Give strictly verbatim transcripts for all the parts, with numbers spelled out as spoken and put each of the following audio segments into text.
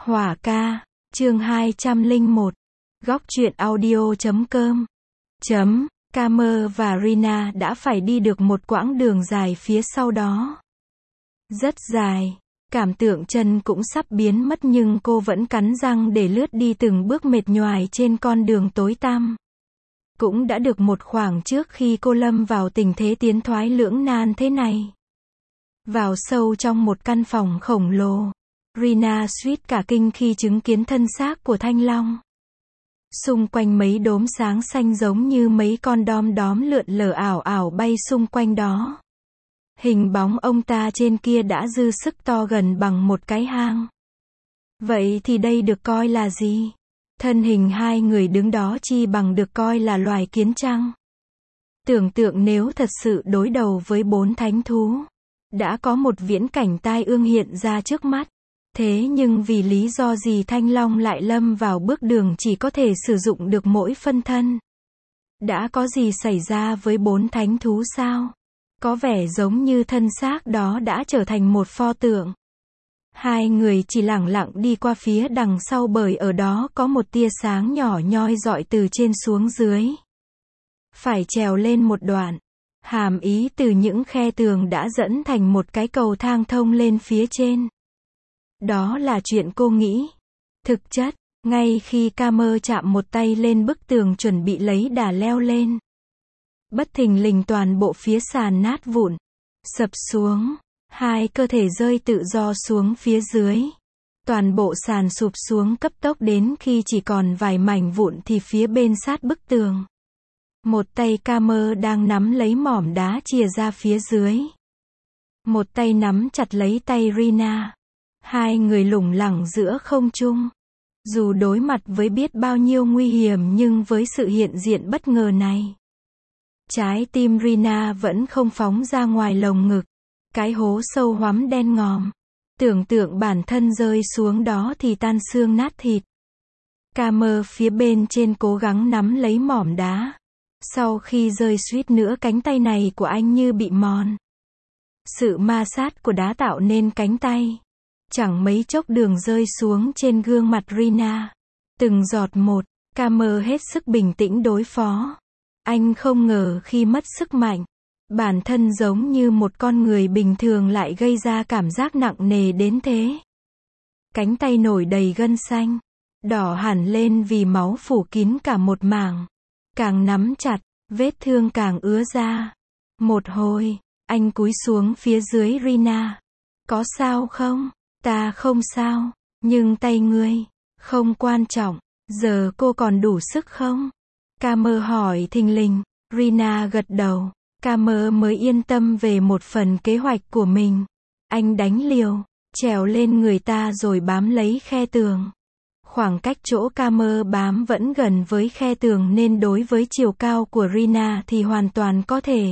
Hỏa ca, chương hai trăm lẻ một, góc truyện audio chấm com. Chấm, Camer và Rina đã phải đi được một quãng đường dài phía sau đó. Rất dài, cảm tưởng chân cũng sắp biến mất nhưng cô vẫn cắn răng để lướt đi từng bước mệt nhoài trên con đường tối tăm. Cũng đã được một khoảng trước khi cô lâm vào tình thế tiến thoái lưỡng nan thế này. Vào sâu trong một căn phòng khổng lồ, Rina suýt cả kinh khi chứng kiến thân xác của Thanh Long. Xung quanh mấy đốm sáng xanh giống như mấy con đom đóm lượn lờ ảo ảo bay xung quanh đó. Hình bóng ông ta trên kia đã dư sức to gần bằng một cái hang. Vậy thì đây được coi là gì? Thân hình hai người đứng đó chi bằng được coi là loài kiến chăng? Tưởng tượng nếu thật sự đối đầu với bốn thánh thú, đã có một viễn cảnh tai ương hiện ra trước mắt. Thế nhưng vì lý do gì Thanh Long lại lâm vào bước đường chỉ có thể sử dụng được mỗi phân thân? Đã có gì xảy ra với bốn thánh thú sao? Có vẻ giống như thân xác đó đã trở thành một pho tượng. Hai người chỉ lẳng lặng đi qua phía đằng sau bởi ở đó có một tia sáng nhỏ nhoi rọi từ trên xuống dưới. Phải trèo lên một đoạn. Hàm ý từ những khe tường đã dẫn thành một cái cầu thang thông lên phía trên. Đó là chuyện cô nghĩ. Thực chất, ngay khi Camer chạm một tay lên bức tường chuẩn bị lấy đà leo lên, bất thình lình toàn bộ phía sàn nát vụn, sập xuống, hai cơ thể rơi tự do xuống phía dưới. Toàn bộ sàn sụp xuống cấp tốc đến khi chỉ còn vài mảnh vụn thì phía bên sát bức tường. Một tay Camer đang nắm lấy mỏm đá chìa ra phía dưới. Một tay nắm chặt lấy tay Rina. Hai người lủng lẳng giữa không trung. Dù đối mặt với biết bao nhiêu nguy hiểm nhưng với sự hiện diện bất ngờ này, trái tim Rina vẫn không phóng ra ngoài lồng ngực. Cái hố sâu hoắm đen ngòm. Tưởng tượng bản thân rơi xuống đó thì tan xương nát thịt. Camer phía bên trên cố gắng nắm lấy mỏm đá. Sau khi rơi suýt nữa cánh tay này của anh như bị mòn. Sự ma sát của đá tạo nên cánh tay. Chẳng mấy chốc đường rơi xuống trên gương mặt Rina. Từng giọt một, Camer hết sức bình tĩnh đối phó. Anh không ngờ khi mất sức mạnh, bản thân giống như một con người bình thường lại gây ra cảm giác nặng nề đến thế. Cánh tay nổi đầy gân xanh, đỏ hẳn lên vì máu phủ kín cả một mảng. Càng nắm chặt, vết thương càng ứa ra. Một hồi, anh cúi xuống phía dưới Rina. Có sao không? Ta không sao, nhưng tay ngươi, không quan trọng, giờ cô còn đủ sức không? Camer hỏi thình lình. Rina gật đầu. Camer mới yên tâm về một phần kế hoạch của mình. Anh đánh liều, trèo lên người ta rồi bám lấy khe tường. Khoảng cách chỗ Camer bám vẫn gần với khe tường nên đối với chiều cao của Rina thì hoàn toàn có thể.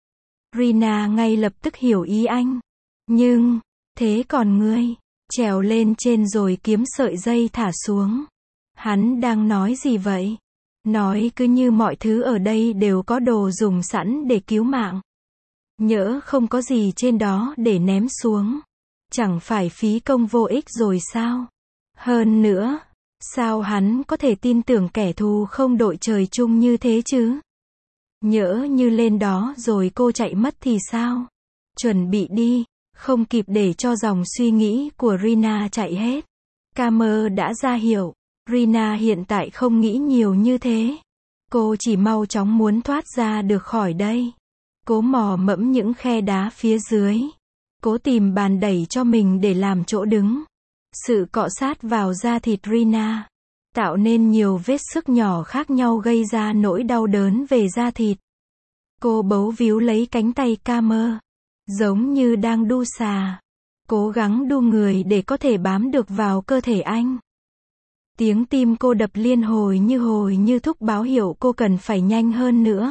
Rina ngay lập tức hiểu ý anh. Nhưng, thế còn ngươi, trèo lên trên rồi kiếm sợi dây thả xuống. Hắn đang nói gì vậy? Nói cứ như mọi thứ ở đây đều có đồ dùng sẵn để cứu mạng. Nhỡ không có gì trên đó để ném xuống. Chẳng phải phí công vô ích rồi sao? Hơn nữa, sao hắn có thể tin tưởng kẻ thù không đội trời chung như thế chứ? Nhỡ như lên đó rồi cô chạy mất thì sao? Chuẩn bị đi. Không kịp để cho dòng suy nghĩ của Rina chạy hết. Camer đã ra hiệu. Rina hiện tại không nghĩ nhiều như thế. Cô chỉ mau chóng muốn thoát ra được khỏi đây. Cố mò mẫm những khe đá phía dưới. Cố tìm bàn đẩy cho mình để làm chỗ đứng. Sự cọ sát vào da thịt Rina tạo nên nhiều vết xước nhỏ khác nhau gây ra nỗi đau đớn về da thịt. Cô bấu víu lấy cánh tay Camer, giống như đang đu xà. Cố gắng đu người để có thể bám được vào cơ thể anh. Tiếng tim cô đập liên hồi như hồi như thúc báo hiệu cô cần phải nhanh hơn nữa.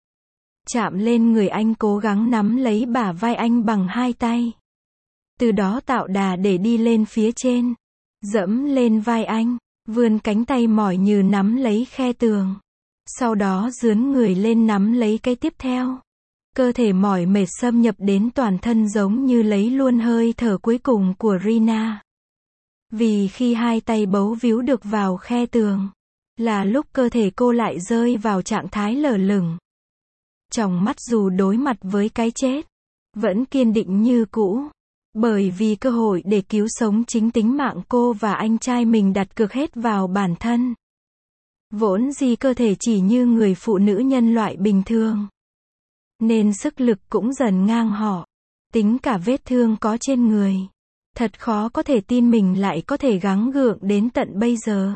Chạm lên người anh, cố gắng nắm lấy bả vai anh bằng hai tay. Từ đó tạo đà để đi lên phía trên. Dẫm lên vai anh, vươn cánh tay mỏi như nắm lấy khe tường. Sau đó dướn người lên nắm lấy cái tiếp theo. Cơ thể mỏi mệt xâm nhập đến toàn thân giống như lấy luôn hơi thở cuối cùng của Rina. Vì khi hai tay bấu víu được vào khe tường, là lúc cơ thể cô lại rơi vào trạng thái lờ lửng. Tròng mắt dù đối mặt với cái chết, vẫn kiên định như cũ. Bởi vì cơ hội để cứu sống chính tính mạng cô và anh trai mình đặt cược hết vào bản thân. Vốn dĩ cơ thể chỉ như người phụ nữ nhân loại bình thường, nên sức lực cũng dần ngang họ. Tính cả vết thương có trên người, thật khó có thể tin mình lại có thể gắng gượng đến tận bây giờ.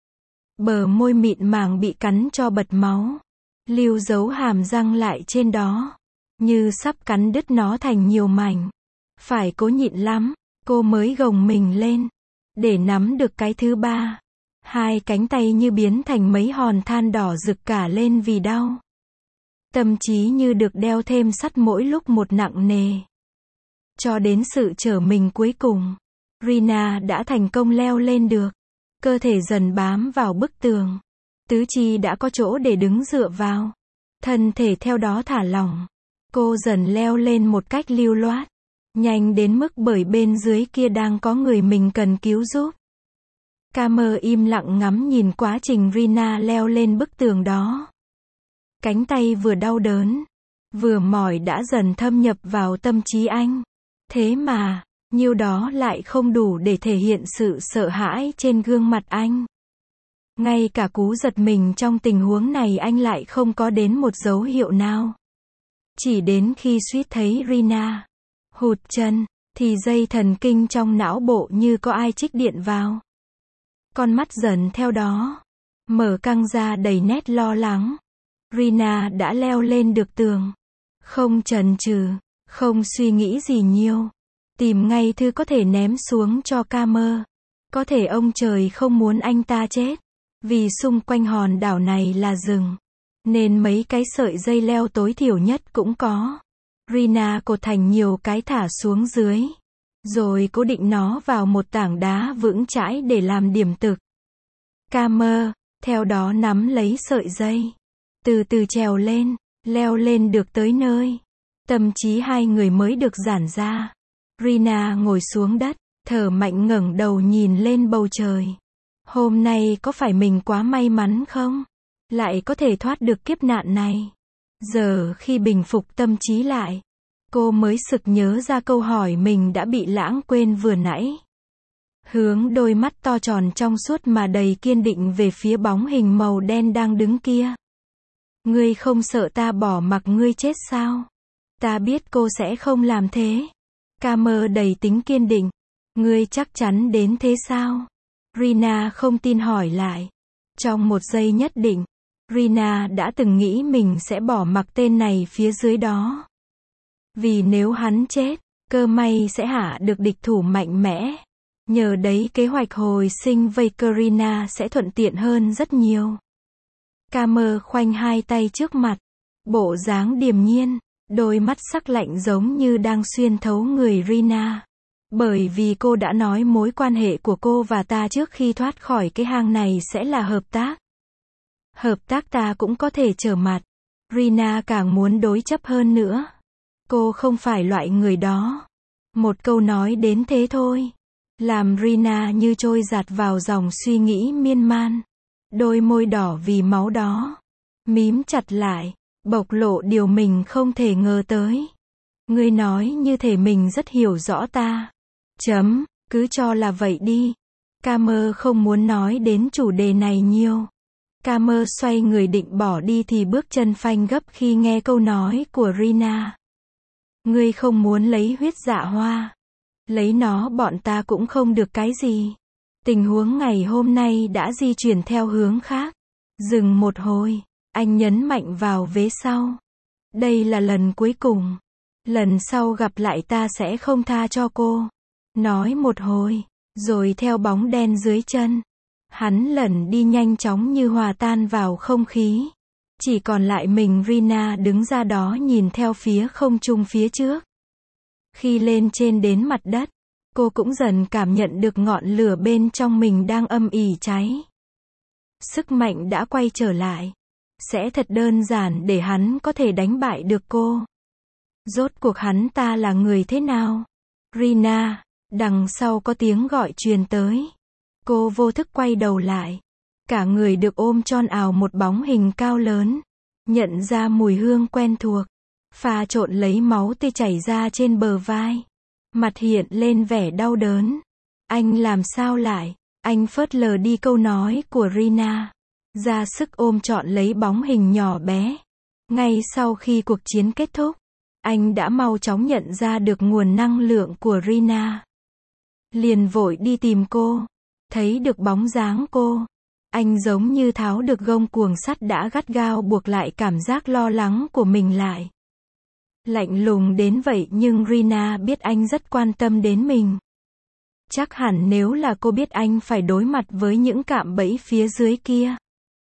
Bờ môi mịn màng bị cắn cho bật máu, lưu dấu hàm răng lại trên đó, như sắp cắn đứt nó thành nhiều mảnh. Phải cố nhịn lắm, cô mới gồng mình lên, để nắm được cái thứ ba. Hai cánh tay như biến thành mấy hòn than đỏ rực cả lên vì đau. Tâm trí như được đeo thêm sắt mỗi lúc một nặng nề. Cho đến sự trở mình cuối cùng, Rina đã thành công leo lên được. Cơ thể dần bám vào bức tường. Tứ chi đã có chỗ để đứng dựa vào. Thân thể theo đó thả lỏng. Cô dần leo lên một cách lưu loát. Nhanh đến mức bởi bên dưới kia đang có người mình cần cứu giúp. Camer im lặng ngắm nhìn quá trình Rina leo lên bức tường đó. Cánh tay vừa đau đớn, vừa mỏi đã dần thâm nhập vào tâm trí anh. Thế mà, nhiêu đó lại không đủ để thể hiện sự sợ hãi trên gương mặt anh. Ngay cả cú giật mình trong tình huống này anh lại không có đến một dấu hiệu nào. Chỉ đến khi suýt thấy Rina hụt chân, thì dây thần kinh trong não bộ như có ai trích điện vào. Con mắt dần theo đó mở căng ra đầy nét lo lắng. Rina đã leo lên được tường. Không chần chừ, không suy nghĩ gì nhiều. Tìm ngay thứ có thể ném xuống cho Camer. Có thể ông trời không muốn anh ta chết. Vì xung quanh hòn đảo này là rừng. Nên mấy cái sợi dây leo tối thiểu nhất cũng có. Rina cột thành nhiều cái thả xuống dưới. Rồi cố định nó vào một tảng đá vững chãi để làm điểm thực. Camer, theo đó nắm lấy sợi dây. Từ từ trèo lên, leo lên được tới nơi. Tâm trí hai người mới được giãn ra. Rina ngồi xuống đất, thở mạnh ngẩng đầu nhìn lên bầu trời. Hôm nay có phải mình quá may mắn không? Lại có thể thoát được kiếp nạn này. Giờ khi bình phục tâm trí lại, cô mới sực nhớ ra câu hỏi mình đã bị lãng quên vừa nãy. Hướng đôi mắt to tròn trong suốt mà đầy kiên định về phía bóng hình màu đen đang đứng kia. Ngươi không sợ ta bỏ mặc ngươi chết sao? Ta biết cô sẽ không làm thế. Camer đầy tính kiên định. Ngươi chắc chắn đến thế sao? Rina không tin hỏi lại. Trong một giây nhất định, Rina đã từng nghĩ mình sẽ bỏ mặc tên này phía dưới đó. Vì nếu hắn chết, cơ may sẽ hạ được địch thủ mạnh mẽ. Nhờ đấy kế hoạch hồi sinh Vakerina sẽ thuận tiện hơn rất nhiều. Camer khoanh hai tay trước mặt, bộ dáng điềm nhiên, đôi mắt sắc lạnh giống như đang xuyên thấu người Rina. Bởi vì cô đã nói mối quan hệ của cô và ta trước khi thoát khỏi cái hang này sẽ là hợp tác. Hợp tác ta cũng có thể trở mặt. Rina càng muốn đối chấp hơn nữa. Cô không phải loại người đó. Một câu nói đến thế thôi, làm Rina như trôi giạt vào dòng suy nghĩ miên man. Đôi môi đỏ vì máu đó mím chặt lại, bộc lộ điều mình không thể ngờ tới. Ngươi nói như thể mình rất hiểu rõ ta. Chấm, cứ cho là vậy đi. Camer không muốn nói đến chủ đề này nhiều. Camer xoay người định bỏ đi thì bước chân phanh gấp khi nghe câu nói của Rina. Ngươi không muốn lấy huyết dạ hoa. Lấy nó bọn ta cũng không được cái gì. Tình huống ngày hôm nay đã di chuyển theo hướng khác. Dừng một hồi, anh nhấn mạnh vào vế sau. Đây là lần cuối cùng. Lần sau gặp lại ta sẽ không tha cho cô. Nói một hồi, rồi theo bóng đen dưới chân, hắn lẩn đi nhanh chóng như hòa tan vào không khí. Chỉ còn lại mình Rina đứng ra đó nhìn theo phía không trung phía trước. Khi lên trên đến mặt đất, cô cũng dần cảm nhận được ngọn lửa bên trong mình đang âm ỉ cháy. Sức mạnh đã quay trở lại. Sẽ thật đơn giản để hắn có thể đánh bại được cô. Rốt cuộc hắn ta là người thế nào? Rina, Đằng sau có tiếng gọi truyền tới. Cô vô thức quay đầu lại. Cả người được ôm tròn ào một bóng hình cao lớn. Nhận ra mùi hương quen thuộc. Pha trộn lấy máu tươi chảy ra trên bờ vai. Mặt hiện lên vẻ đau đớn. Anh làm sao lại? Anh phớt lờ đi câu nói của Rina. Ra sức ôm trọn lấy bóng hình nhỏ bé. Ngay sau khi cuộc chiến kết thúc, anh đã mau chóng nhận ra được nguồn năng lượng của Rina. Liền vội đi tìm cô. Thấy được bóng dáng cô, anh giống như tháo được gông cuồng sắt đã gắt gao buộc lại cảm giác lo lắng của mình lại. Lạnh lùng đến vậy nhưng Rina biết anh rất quan tâm đến mình. Chắc hẳn nếu là cô biết anh phải đối mặt với những cạm bẫy phía dưới kia.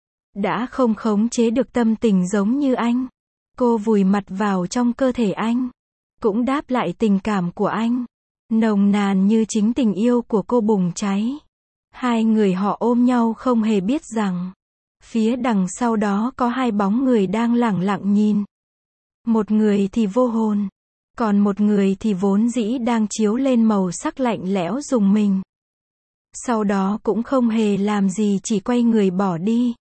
Đã không khống chế được tâm tình giống như anh. Cô vùi mặt vào trong cơ thể anh. Cũng đáp lại tình cảm của anh. Nồng nàn như chính tình yêu của cô bùng cháy. Hai người họ ôm nhau không hề biết rằng, phía đằng sau đó có hai bóng người đang lẳng lặng nhìn. Một người thì vô hồn, còn một người thì vốn dĩ đang chiếu lên màu sắc lạnh lẽo rùng mình. Sau đó cũng không hề làm gì, chỉ quay người bỏ đi.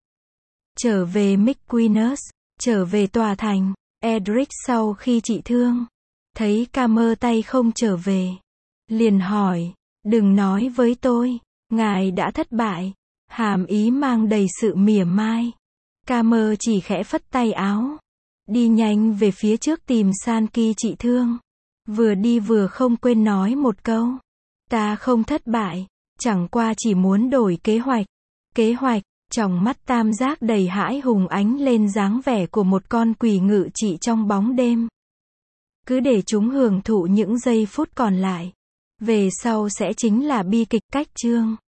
Trở về McQueen's, trở về tòa thành. Edric sau khi trị thương, thấy Camer tay không trở về, liền hỏi, đừng nói với tôi, ngài đã thất bại. Hàm ý mang đầy sự mỉa mai. Camer chỉ khẽ phất tay áo, đi nhanh về phía trước tìm Sankey trị thương. Vừa đi vừa không quên nói một câu, ta không thất bại, chẳng qua chỉ muốn đổi kế hoạch. Kế hoạch, trong mắt tam giác đầy hãi hùng ánh lên dáng vẻ của một con quỷ ngự trị trong bóng đêm. Cứ để chúng hưởng thụ những giây phút còn lại. Về sau sẽ chính là bi kịch. Cách chương